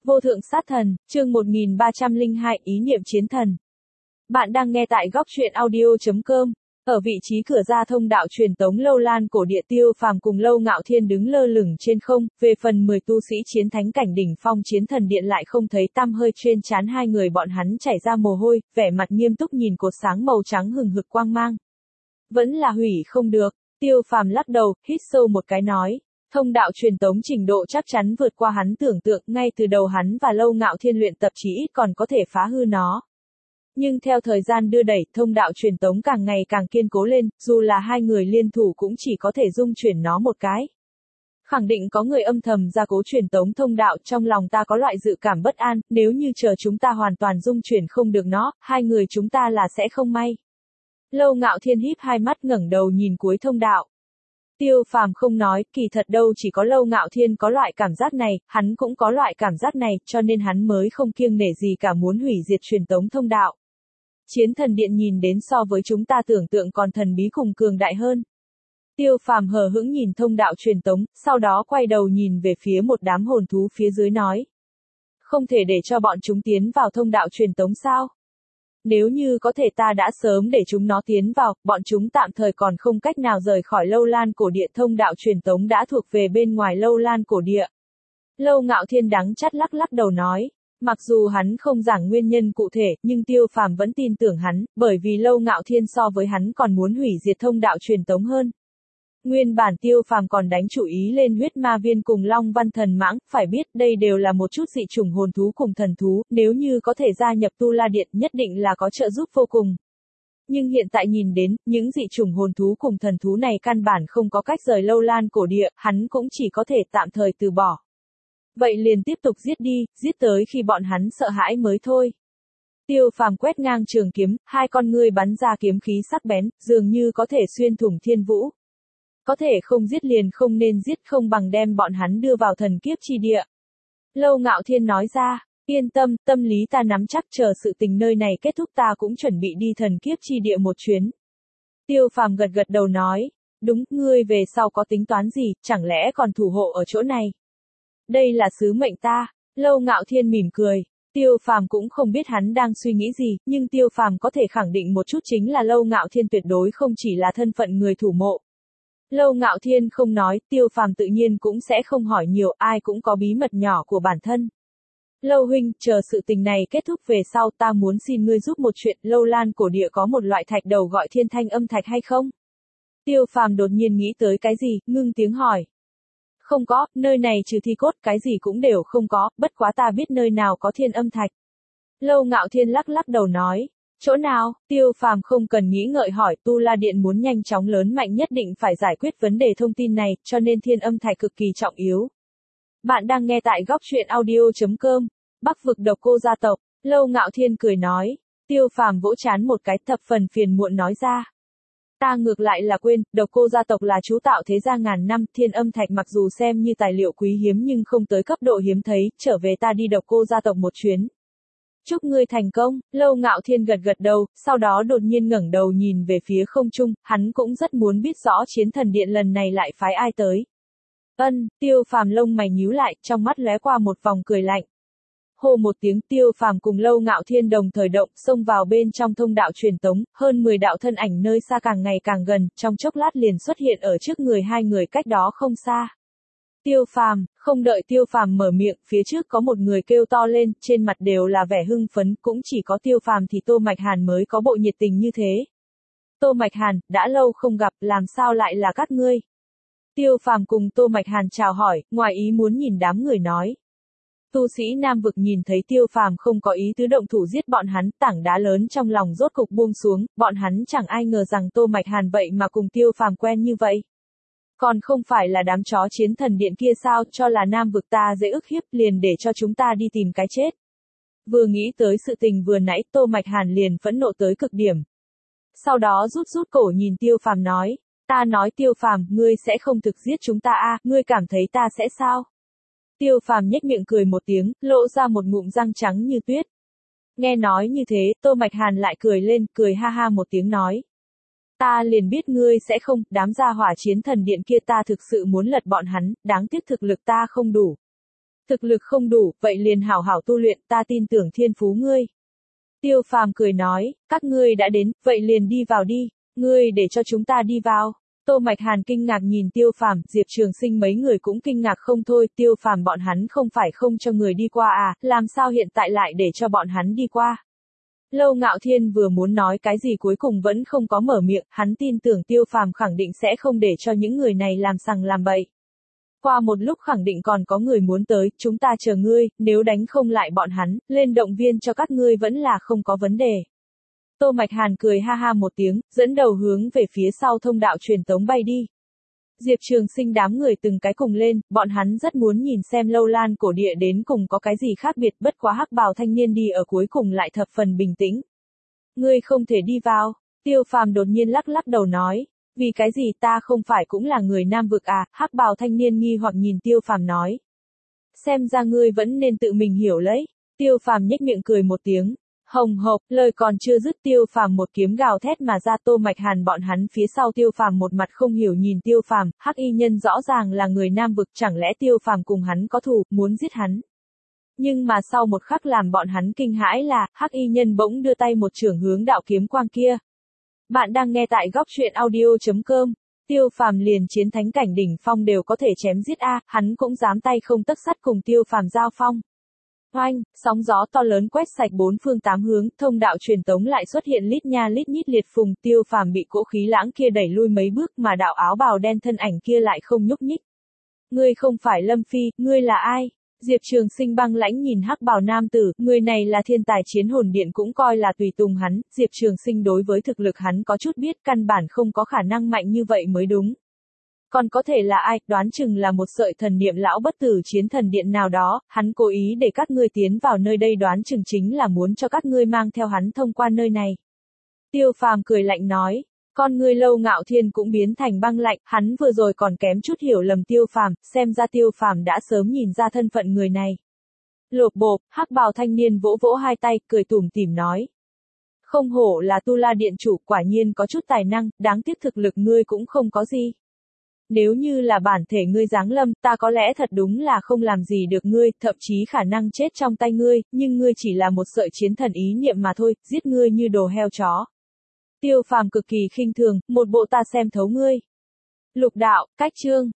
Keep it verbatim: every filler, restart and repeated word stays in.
Vô thượng sát thần, chương một nghìn ba trăm lẻ hai, ý niệm chiến thần. Bạn đang nghe tại góc truyện audio chấm com. Ở vị trí cửa ra thông đạo truyền tống lâu lan cổ địa, Tiêu Phàm cùng Lâu Ngạo Thiên đứng lơ lửng trên không, về phần mười tu sĩ chiến thánh cảnh đỉnh phong chiến thần điện lại không thấy tăm hơi, trên trán hai người bọn hắn chảy ra mồ hôi, vẻ mặt nghiêm túc nhìn cột sáng màu trắng hừng hực quang mang. Vẫn là hủy không được, Tiêu Phàm lắc đầu, hít sâu một cái nói. Thông đạo truyền tống trình độ chắc chắn vượt qua hắn tưởng tượng, ngay từ đầu hắn và Lâu Ngạo Thiên luyện tập chí ít còn có thể phá hư nó. Nhưng theo thời gian đưa đẩy, thông đạo truyền tống càng ngày càng kiên cố lên, dù là hai người liên thủ cũng chỉ có thể dung chuyển nó một cái. Khẳng định có người âm thầm gia cố truyền tống thông đạo, trong lòng ta có loại dự cảm bất an, nếu như chờ chúng ta hoàn toàn dung chuyển không được nó, hai người chúng ta là sẽ không may. Lâu Ngạo Thiên híp hai mắt ngẩng đầu nhìn cuối thông đạo. Tiêu Phàm không nói, kỳ thật đâu chỉ có Lâu Ngạo Thiên có loại cảm giác này, hắn cũng có loại cảm giác này, cho nên hắn mới không kiêng nể gì cả muốn hủy diệt truyền tống thông đạo. Chiến thần điện nhìn đến so với chúng ta tưởng tượng còn thần bí cùng cường đại hơn. Tiêu Phàm hờ hững nhìn thông đạo truyền tống, sau đó quay đầu nhìn về phía một đám hồn thú phía dưới nói. Không thể để cho bọn chúng tiến vào thông đạo truyền tống sao? Nếu như có thể ta đã sớm để chúng nó tiến vào, bọn chúng tạm thời còn không cách nào rời khỏi Lâu Lan cổ địa, thông đạo truyền tống đã thuộc về bên ngoài Lâu Lan cổ địa. Lâu Ngạo Thiên đắng chát lắc lắc đầu nói, mặc dù hắn không giảng nguyên nhân cụ thể, nhưng Tiêu Phàm vẫn tin tưởng hắn, bởi vì Lâu Ngạo Thiên so với hắn còn muốn hủy diệt thông đạo truyền tống hơn. Nguyên bản Tiêu Phàm còn đánh chủ ý lên huyết ma viên cùng Long Văn Thần Mãng, phải biết đây đều là một chút dị chủng hồn thú cùng thần thú, nếu như có thể gia nhập Tu La Điện nhất định là có trợ giúp vô cùng. Nhưng hiện tại nhìn đến, những dị chủng hồn thú cùng thần thú này căn bản không có cách rời Lâu Lan cổ địa, hắn cũng chỉ có thể tạm thời từ bỏ. Vậy liền tiếp tục giết đi, giết tới khi bọn hắn sợ hãi mới thôi. Tiêu Phàm quét ngang trường kiếm, hai con ngươi bắn ra kiếm khí sắc bén, dường như có thể xuyên thủng thiên vũ. Có thể không giết liền không nên giết, không bằng đem bọn hắn đưa vào thần kiếp chi địa. Lâu Ngạo Thiên nói ra, yên tâm, tâm lý ta nắm chắc, chờ sự tình nơi này kết thúc ta cũng chuẩn bị đi thần kiếp chi địa một chuyến. Tiêu Phàm gật gật đầu nói, đúng, ngươi về sau có tính toán gì, chẳng lẽ còn thủ hộ ở chỗ này? Đây là sứ mệnh ta. Lâu Ngạo Thiên mỉm cười. Tiêu Phàm cũng không biết hắn đang suy nghĩ gì, nhưng Tiêu Phàm có thể khẳng định một chút chính là Lâu Ngạo Thiên tuyệt đối không chỉ là thân phận người thủ mộ. Lâu Ngạo Thiên không nói, Tiêu Phàm tự nhiên cũng sẽ không hỏi nhiều, ai cũng có bí mật nhỏ của bản thân. Lâu huynh, chờ sự tình này kết thúc về sau ta muốn xin ngươi giúp một chuyện, Lâu Lan cổ địa có một loại thạch đầu gọi thiên thanh âm thạch hay không? Tiêu Phàm đột nhiên nghĩ tới cái gì, ngưng tiếng hỏi. Không có, nơi này trừ thi cốt cái gì cũng đều không có, bất quá ta biết nơi nào có thiên âm thạch. Lâu Ngạo Thiên lắc lắc đầu nói. Chỗ nào? Tiêu Phàm không cần nghĩ ngợi hỏi, Tu La Điện muốn nhanh chóng lớn mạnh nhất định phải giải quyết vấn đề thông tin này, cho nên thiên âm thạch cực kỳ trọng yếu. Bạn đang nghe tại góc truyện audio chấm com. Bắc vực Độc Cô gia tộc. Lâu Ngạo Thiên cười nói. Tiêu Phàm vỗ trán một cái, thập phần phiền muộn nói ra. Ta ngược lại là quên, Độc Cô gia tộc là chú tạo thế gia ngàn năm, thiên âm thạch mặc dù xem như tài liệu quý hiếm nhưng không tới cấp độ hiếm thấy, trở về ta đi Độc Cô gia tộc một chuyến. Chúc ngươi thành công. Lâu Ngạo Thiên gật gật đầu, sau đó đột nhiên ngẩng đầu nhìn về phía không trung, hắn cũng rất muốn biết rõ chiến thần điện lần này lại phái ai tới. Ân, Tiêu Phàm lông mày nhíu lại, trong mắt lóe qua một vòng cười lạnh. Hô một tiếng, Tiêu Phàm cùng Lâu Ngạo Thiên đồng thời động, xông vào bên trong thông đạo truyền tống, hơn mười đạo thân ảnh nơi xa càng ngày càng gần, trong chốc lát liền xuất hiện ở trước người hai người cách đó không xa. Tiêu Phàm, không đợi Tiêu Phàm mở miệng, phía trước có một người kêu to lên, trên mặt đều là vẻ hưng phấn, cũng chỉ có Tiêu Phàm thì Tô Mạch Hàn mới có bộ nhiệt tình như thế. Tô Mạch Hàn, đã lâu không gặp, làm sao lại là các ngươi? Tiêu Phàm cùng Tô Mạch Hàn chào hỏi, ngoài ý muốn nhìn đám người nói. Tu sĩ Nam vực nhìn thấy Tiêu Phàm không có ý tứ động thủ giết bọn hắn, tảng đá lớn trong lòng rốt cục buông xuống, bọn hắn chẳng ai ngờ rằng Tô Mạch Hàn vậy mà cùng Tiêu Phàm quen như vậy. Còn không phải là đám chó chiến thần điện kia sao, cho là Nam vực ta dễ ức hiếp, liền để cho chúng ta đi tìm cái chết. Vừa nghĩ tới sự tình vừa nãy, Tô Mạch Hàn liền phẫn nộ tới cực điểm. Sau đó rút rút cổ nhìn Tiêu Phàm nói, ta nói Tiêu Phàm, ngươi sẽ không thực giết chúng ta a, ngươi cảm thấy ta sẽ sao? Tiêu Phàm nhếch miệng cười một tiếng, lộ ra một ngụm răng trắng như tuyết. Nghe nói như thế, Tô Mạch Hàn lại cười lên, cười ha ha một tiếng nói. Ta liền biết ngươi sẽ không, đám gia hỏa chiến thần điện kia ta thực sự muốn lật bọn hắn, đáng tiếc thực lực ta không đủ. Thực lực không đủ, vậy liền hảo hảo tu luyện, ta tin tưởng thiên phú ngươi. Tiêu Phàm cười nói, các ngươi đã đến, vậy liền đi vào đi, ngươi để cho chúng ta đi vào. Tô Mạch Hàn kinh ngạc nhìn Tiêu Phàm, Diệp Trường Sinh mấy người cũng kinh ngạc không thôi, Tiêu Phàm bọn hắn không phải không cho người đi qua à, làm sao hiện tại lại để cho bọn hắn đi qua. Lâu Ngạo Thiên vừa muốn nói cái gì cuối cùng vẫn không có mở miệng, hắn tin tưởng Tiêu Phàm khẳng định sẽ không để cho những người này làm sằng làm bậy. Qua một lúc khẳng định còn có người muốn tới, chúng ta chờ ngươi, nếu đánh không lại bọn hắn, lên động viên cho các ngươi vẫn là không có vấn đề. Tô Mạch Hàn cười ha ha một tiếng, dẫn đầu hướng về phía sau thông đạo truyền tống bay đi. Diệp Trường Sinh đám người từng cái cùng lên, bọn hắn rất muốn nhìn xem Lâu Lan cổ địa đến cùng có cái gì khác biệt, bất quá hắc bào thanh niên đi ở cuối cùng lại thập phần bình tĩnh. Ngươi không thể đi vào, Tiêu Phàm đột nhiên lắc lắc đầu nói, vì cái gì ta không phải cũng là người Nam vực à, hắc bào thanh niên nghi hoặc nhìn Tiêu Phàm nói. Xem ra ngươi vẫn nên tự mình hiểu lấy, Tiêu Phàm nhếch miệng cười một tiếng. Hồng hộc, lời còn chưa dứt Tiêu Phàm một kiếm gào thét mà ra. Tô Mạch Hàn bọn hắn phía sau Tiêu Phàm một mặt không hiểu nhìn Tiêu Phàm, hắc y nhân rõ ràng là người Nam vực, chẳng lẽ Tiêu Phàm cùng hắn có thù, muốn giết hắn. Nhưng mà sau một khắc làm bọn hắn kinh hãi là, hắc y nhân bỗng đưa tay một chưởng hướng đạo kiếm quang kia. Bạn đang nghe tại góc truyện audio chấm com. Tiêu Phàm liền chiến thánh cảnh đỉnh phong đều có thể chém giết a, hắn cũng dám tay không tấc sắt cùng Tiêu Phàm giao phong. Oanh, sóng gió to lớn quét sạch bốn phương tám hướng, thông đạo truyền tống lại xuất hiện lít nha lít nhít liệt phùng, Tiêu Phàm bị cỗ khí lãng kia đẩy lui mấy bước mà đạo áo bào đen thân ảnh kia lại không nhúc nhích. Ngươi không phải Lâm Phi, ngươi là ai? Diệp Trường Sinh băng lãnh nhìn hắc bào nam tử, người này là thiên tài chiến hồn điện cũng coi là tùy tùng hắn, Diệp Trường Sinh đối với thực lực hắn có chút biết, căn bản không có khả năng mạnh như vậy mới đúng. Còn có thể là ai, đoán chừng là một sợi thần niệm lão bất tử chiến thần điện nào đó, hắn cố ý để các ngươi tiến vào nơi đây, đoán chừng chính là muốn cho các ngươi mang theo hắn thông qua nơi này. Tiêu Phàm cười lạnh nói, con ngươi Lâu Ngạo Thiên cũng biến thành băng lạnh, hắn vừa rồi còn kém chút hiểu lầm Tiêu Phàm, xem ra Tiêu Phàm đã sớm nhìn ra thân phận người này. Lộp bộp, hắc bào thanh niên vỗ vỗ hai tay, cười tủm tỉm nói. Không hổ là Tu La điện chủ, quả nhiên có chút tài năng, đáng tiếc thực lực ngươi cũng không có gì. Nếu như là bản thể ngươi giáng lâm, ta có lẽ thật đúng là không làm gì được ngươi, thậm chí khả năng chết trong tay ngươi, nhưng ngươi chỉ là một sợi chiến thần ý niệm mà thôi, giết ngươi như đồ heo chó. Tiêu Phàm cực kỳ khinh thường, một bộ ta xem thấu ngươi. Lục đạo, cách chương.